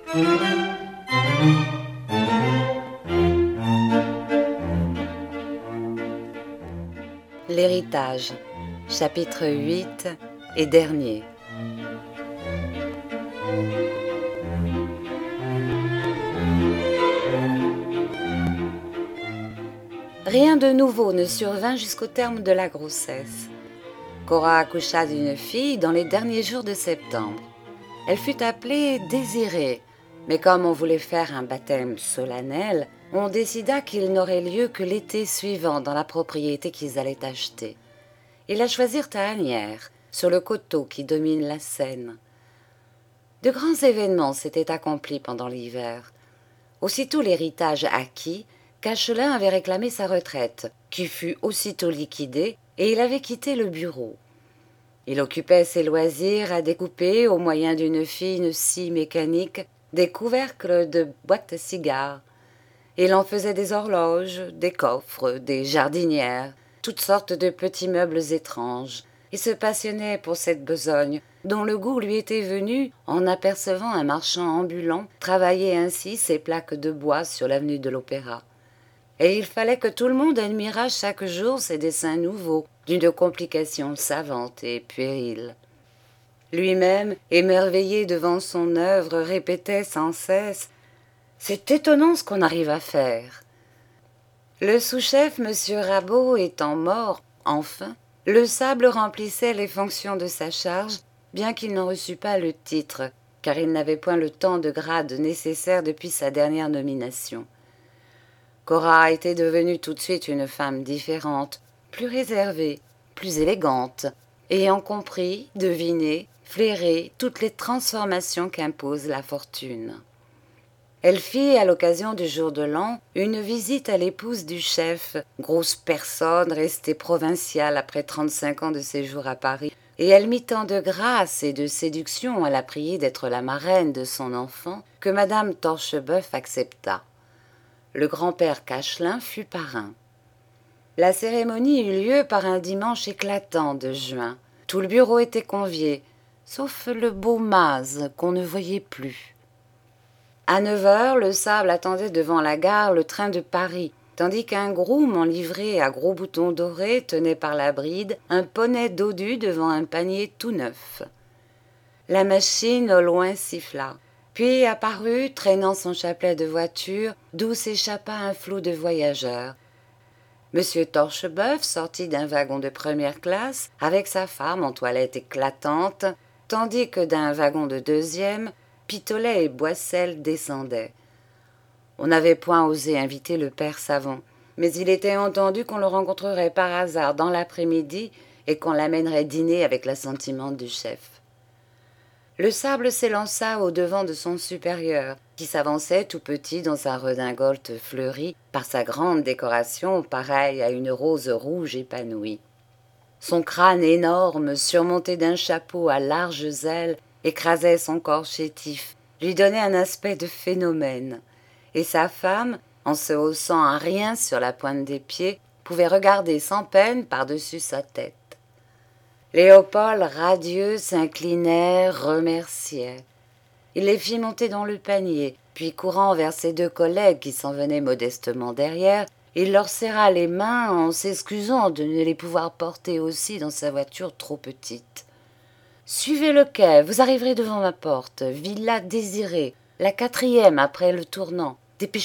L'héritage, chapitre 8 et dernier. Rien de nouveau ne survint jusqu'au terme de la grossesse. Cora accoucha d'une fille dans les derniers jours de septembre. Elle fut appelée Désirée, mais comme on voulait faire un baptême solennel, on décida qu'il n'aurait lieu que l'été suivant dans la propriété qu'ils allaient acheter. Ils la choisirent à Asnières, sur le coteau qui domine la Seine. De grands événements s'étaient accomplis pendant l'hiver. Aussitôt l'héritage acquis, Cachelin avait réclamé sa retraite, qui fut aussitôt liquidée, et il avait quitté le bureau. Il occupait ses loisirs à découper, au moyen d'une fine scie mécanique, des couvercles de boîtes à cigares. Il en faisait des horloges, des coffres, des jardinières, toutes sortes de petits meubles étranges. Il se passionnait pour cette besogne, dont le goût lui était venu en apercevant un marchand ambulant travailler ainsi ses plaques de bois sur l'avenue de l'Opéra. Et il fallait que tout le monde admirât chaque jour ses dessins nouveaux, d'une complication savante et puérile. Lui-même, émerveillé devant son œuvre, répétait sans cesse « C'est étonnant ce qu'on arrive à faire !» Le sous-chef, M. Rabot, étant mort, enfin, le sable remplissait les fonctions de sa charge, bien qu'il n'en reçût pas le titre, car il n'avait point le temps de grade nécessaire depuis sa dernière nomination. Cora était devenue tout de suite une femme différente, plus réservée, plus élégante, ayant compris, deviné, flairé toutes les transformations qu'impose la fortune. Elle fit, à l'occasion du jour de l'an, une visite à l'épouse du chef, grosse personne restée provinciale après 35 ans de séjour à Paris, et elle mit tant de grâce et de séduction à la prier d'être la marraine de son enfant que madame Torcheboeuf accepta. Le grand-père Cachelin fut parrain. La cérémonie eut lieu par un dimanche éclatant de juin. Tout le bureau était convié, sauf le beau Maz qu'on ne voyait plus. À 9 heures, le sable attendait devant la gare le train de Paris, tandis qu'un groom en livrée à gros boutons dorés tenait par la bride un poney dodu devant un panier tout neuf. La machine au loin siffla. Puis apparut, traînant son chapelet de voiture, d'où s'échappa un flot de voyageurs. Monsieur Torcheboeuf sortit d'un wagon de première classe avec sa femme en toilette éclatante, tandis que d'un wagon de deuxième, Pitolet et Boissel descendaient. On n'avait point osé inviter le père Savon, mais il était entendu qu'on le rencontrerait par hasard dans l'après-midi et qu'on l'amènerait dîner avec l'assentiment du chef. Le sable s'élança au-devant de son supérieur, qui s'avançait tout petit dans sa redingote fleurie par sa grande décoration pareille à une rose rouge épanouie. Son crâne énorme, surmonté d'un chapeau à larges ailes, écrasait son corps chétif, lui donnait un aspect de phénomène. Et sa femme, en se haussant à rien sur la pointe des pieds, pouvait regarder sans peine par-dessus sa tête. Léopold, radieux, s'inclinait, remerciait. Il les fit monter dans le panier, puis courant vers ses deux collègues qui s'en venaient modestement derrière, il leur serra les mains en s'excusant de ne les pouvoir porter aussi dans sa voiture trop petite. « Suivez le quai, vous arriverez devant ma porte, Villa Désirée, la 4e après le tournant. Dépêchez-vous !»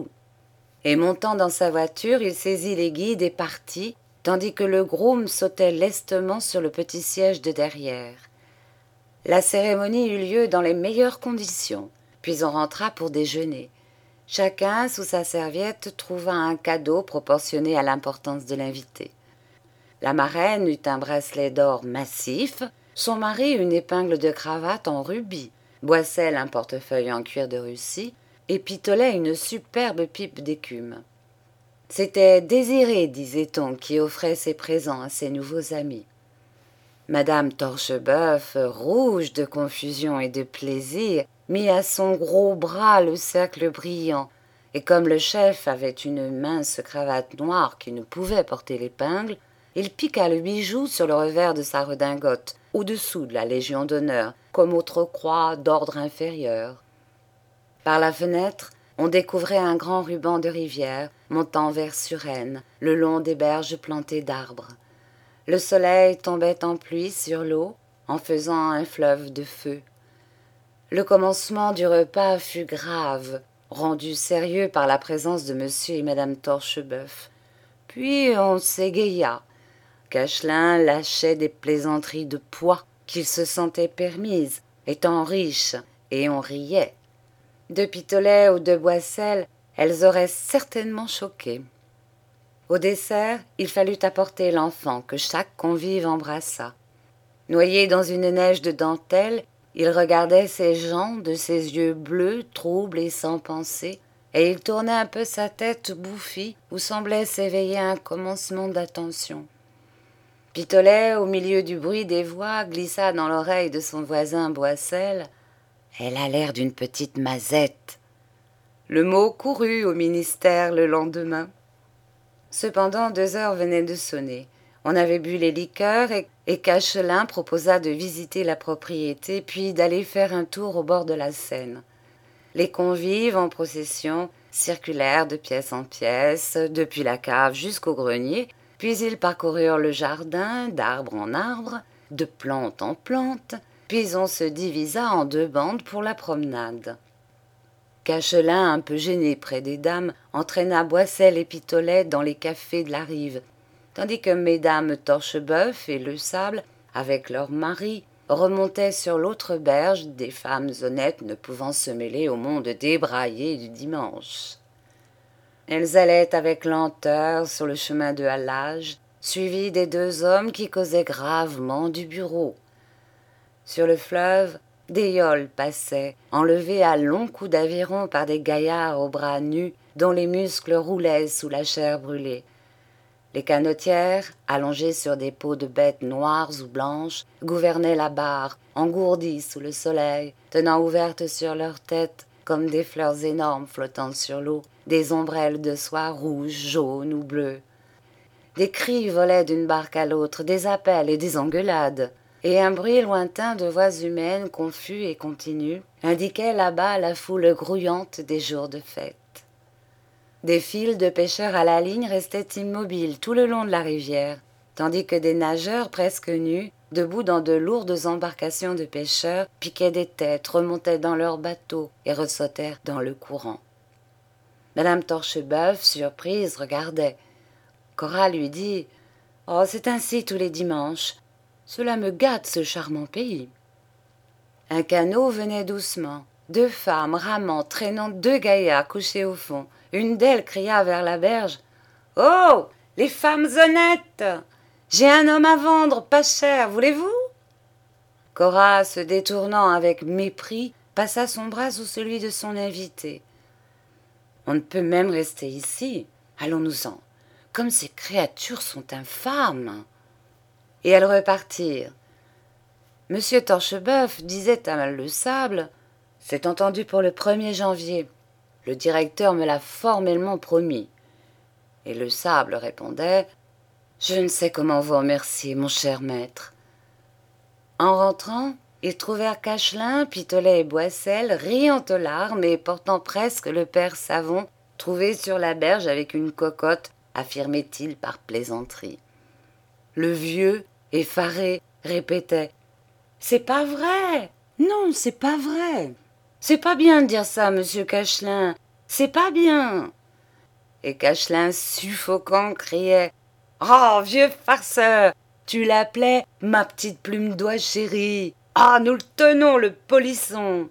Et montant dans sa voiture, il saisit les guides et partit, tandis que le groom sautait lestement sur le petit siège de derrière. La cérémonie eut lieu dans les meilleures conditions, puis on rentra pour déjeuner. Chacun, sous sa serviette, trouva un cadeau proportionné à l'importance de l'invité. La marraine eut un bracelet d'or massif, son mari une épingle de cravate en rubis, Boissel un portefeuille en cuir de Russie, et Pitolet une superbe pipe d'écume. C'était Désirée, disait-on, qui offrait ses présents à ses nouveaux amis. Madame Torcheboeuf, rouge de confusion et de plaisir, mit à son gros bras le cercle brillant, et comme le chef avait une mince cravate noire qui ne pouvait porter l'épingle, il piqua le bijou sur le revers de sa redingote, au-dessous de la Légion d'honneur, comme autre croix d'ordre inférieur. Par la fenêtre, on découvrait un grand ruban de rivière montant vers Suresnes, le long des berges plantées d'arbres. Le soleil tombait en pluie sur l'eau, en faisant un fleuve de feu. Le commencement du repas fut grave, rendu sérieux par la présence de monsieur et madame Torcheboeuf. Puis on s'égaya. Cachelin lâchait des plaisanteries de poids qu'il se sentait permises, étant riche, et on riait. De Pistolet ou de Boisselles, elles auraient certainement choqué. Au dessert, il fallut apporter l'enfant que chaque convive embrassa. Noyé dans une neige de dentelle, il regardait ses gens de ses yeux bleus, troubles et sans pensée, et il tournait un peu sa tête bouffie où semblait s'éveiller un commencement d'attention. Pistolet, au milieu du bruit des voix, glissa dans l'oreille de son voisin Boisselles. « Elle a l'air d'une petite mazette. » Le mot courut au ministère le lendemain. Cependant, 2 heures venaient de sonner. On avait bu les liqueurs et Cachelin proposa de visiter la propriété puis d'aller faire un tour au bord de la Seine. Les convives en procession circulèrent de pièce en pièce, depuis la cave jusqu'au grenier, puis ils parcoururent le jardin d'arbre en arbre, de plante en plante, puis on se divisa en 2 bandes pour la promenade. Cachelin, un peu gêné près des dames, entraîna Boisselles et Pistolet dans les cafés de la rive, tandis que mesdames Torcheboeuf et Le Sable, avec leurs maris, remontaient sur l'autre berge, des femmes honnêtes ne pouvant se mêler au monde débraillé du dimanche. Elles allaient avec lenteur sur le chemin de halage, suivies des 2 hommes qui causaient gravement du bureau. Sur le fleuve, des yoles passaient, enlevées à longs coups d'aviron par des gaillards aux bras nus, dont les muscles roulaient sous la chair brûlée. Les canotières, allongées sur des peaux de bêtes noires ou blanches, gouvernaient la barre, engourdies sous le soleil, tenant ouvertes sur leurs têtes, comme des fleurs énormes flottant sur l'eau, des ombrelles de soie rouges, jaunes ou bleues. Des cris volaient d'une barque à l'autre, des appels et des engueulades, et un bruit lointain de voix humaines confus et continu indiquait là-bas la foule grouillante des jours de fête. Des files de pêcheurs à la ligne restaient immobiles tout le long de la rivière, tandis que des nageurs presque nus, debout dans de lourdes embarcations de pêcheurs, piquaient des têtes, remontaient dans leurs bateaux et ressautèrent dans le courant. Madame Torcheboeuf, surprise, regardait. Cora lui dit « Oh, c'est ainsi tous les dimanches. Cela me gâte, ce charmant pays. » Un canot venait doucement. 2 femmes ramant, traînant 2 gaillards couchés au fond. Une d'elles cria vers la berge « Oh, les femmes honnêtes! J'ai un homme à vendre, pas cher, voulez-vous » Cora, se détournant avec mépris, passa son bras sous celui de son invité. « On ne peut même rester ici. Allons-nous-en. Comme ces créatures sont infâmes !» Et elles repartirent. Monsieur Torcheboeuf disait à Le Sable « C'est entendu pour le 1er janvier. Le directeur me l'a formellement promis. » Et Le Sable répondait « Je ne sais comment vous remercier, mon cher maître. » En rentrant, ils trouvèrent Cachelin, Pistolet et Boisselles riant aux larmes et portant presque le père Savon, trouvé sur la berge avec une cocotte, affirmait-il par plaisanterie. Le vieux, effaré, répétait « C'est pas vrai! Non, c'est pas vrai! C'est pas bien de dire ça, monsieur Cachelin! C'est pas bien !» Et Cachelin, suffocant, criait « Oh, vieux farceur! Tu l'appelais ma petite plume d'oie chérie! Ah, nous le tenons, le polisson !»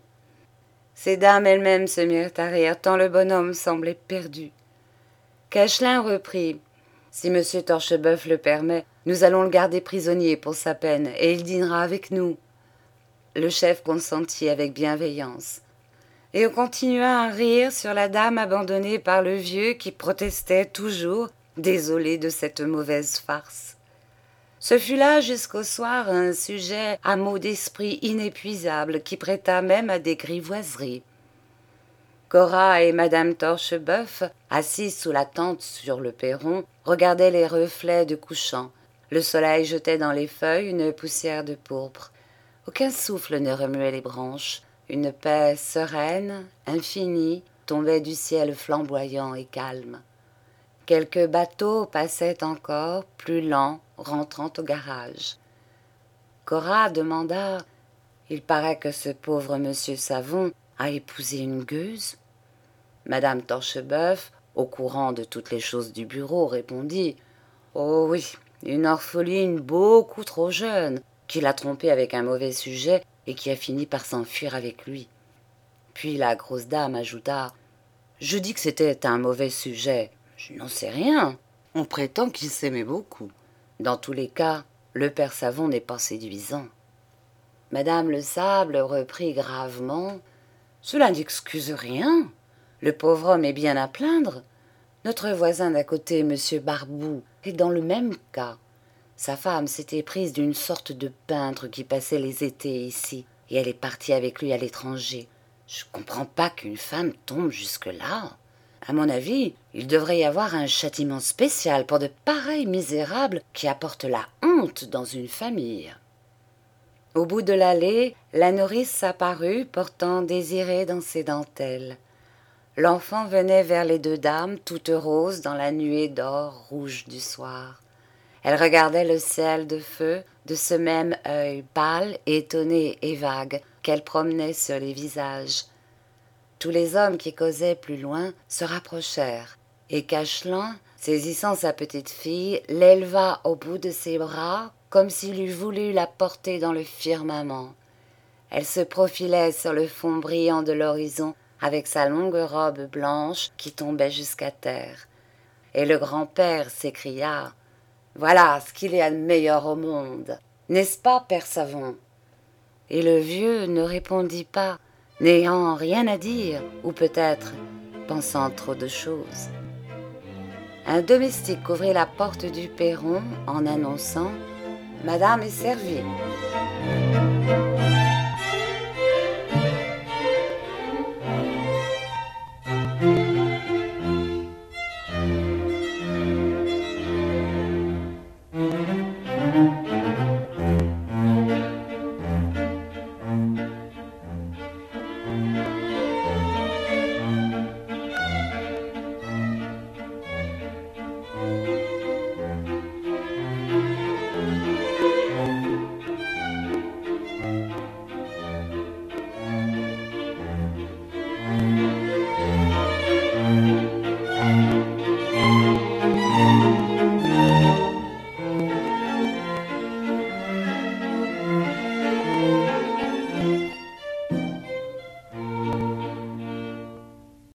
Ces dames elles-mêmes se mirent à rire, tant le bonhomme semblait perdu. Cachelin reprit « Si monsieur Torcheboeuf le permet, nous allons le garder prisonnier pour sa peine, et il dînera avec nous. » Le chef consentit avec bienveillance. Et on continua à rire sur la dame abandonnée par le vieux qui protestait toujours, désolé de cette mauvaise farce. Ce fut là jusqu'au soir un sujet à mots d'esprit inépuisable qui prêta même à des grivoiseries. Cora et madame Torcheboeuf, assises sous la tente sur le perron, regardaient les reflets de couchant. Le soleil jetait dans les feuilles une poussière de pourpre. Aucun souffle ne remuait les branches. Une paix sereine, infinie, tombait du ciel flamboyant et calme. Quelques bateaux passaient encore, plus lents, rentrant au garage. Cora demanda « Il paraît que ce pauvre monsieur Savon a épousé une gueuse ?» Madame Torcheboeuf, au courant de toutes les choses du bureau, répondit « Oh oui, une orpheline beaucoup trop jeune, qui l'a trompé avec un mauvais sujet et qui a fini par s'enfuir avec lui. » Puis la grosse dame ajouta « Je dis que c'était un mauvais sujet. Je n'en sais rien. On prétend qu'ils s'aimaient beaucoup. Dans tous les cas, le père Savon n'est pas séduisant. » Madame Le Sable reprit gravement « Cela n'excuse rien. Le pauvre homme est bien à plaindre. Notre voisin d'à côté, monsieur Barbou, est dans le même cas. Sa femme s'était prise d'une sorte de peintre qui passait les étés ici, et elle est partie avec lui à l'étranger. Je ne comprends pas qu'une femme tombe jusque-là. À mon avis, il devrait y avoir un châtiment spécial pour de pareils misérables qui apportent la honte dans une famille. » Au bout de l'allée, la nourrice apparut, portant Désiré dans ses dentelles. L'enfant venait vers les deux dames, toute rose dans la nuée d'or rouge du soir. Elle regardait le ciel de feu de ce même œil pâle, étonné et vague qu'elle promenait sur les visages. Tous les hommes qui causaient plus loin se rapprochèrent, et Cachelan, saisissant sa petite fille, l'éleva au bout de ses bras comme s'il eût voulu la porter dans le firmament. Elle se profilait sur le fond brillant de l'horizon avec sa longue robe blanche qui tombait jusqu'à terre. Et le grand-père s'écria « Voilà ce qu'il y a de meilleur au monde, n'est-ce pas, père Savon ?» Et le vieux ne répondit pas, n'ayant rien à dire, ou peut-être pensant trop de choses. Un domestique ouvrit la porte du perron en annonçant « Madame est servie ».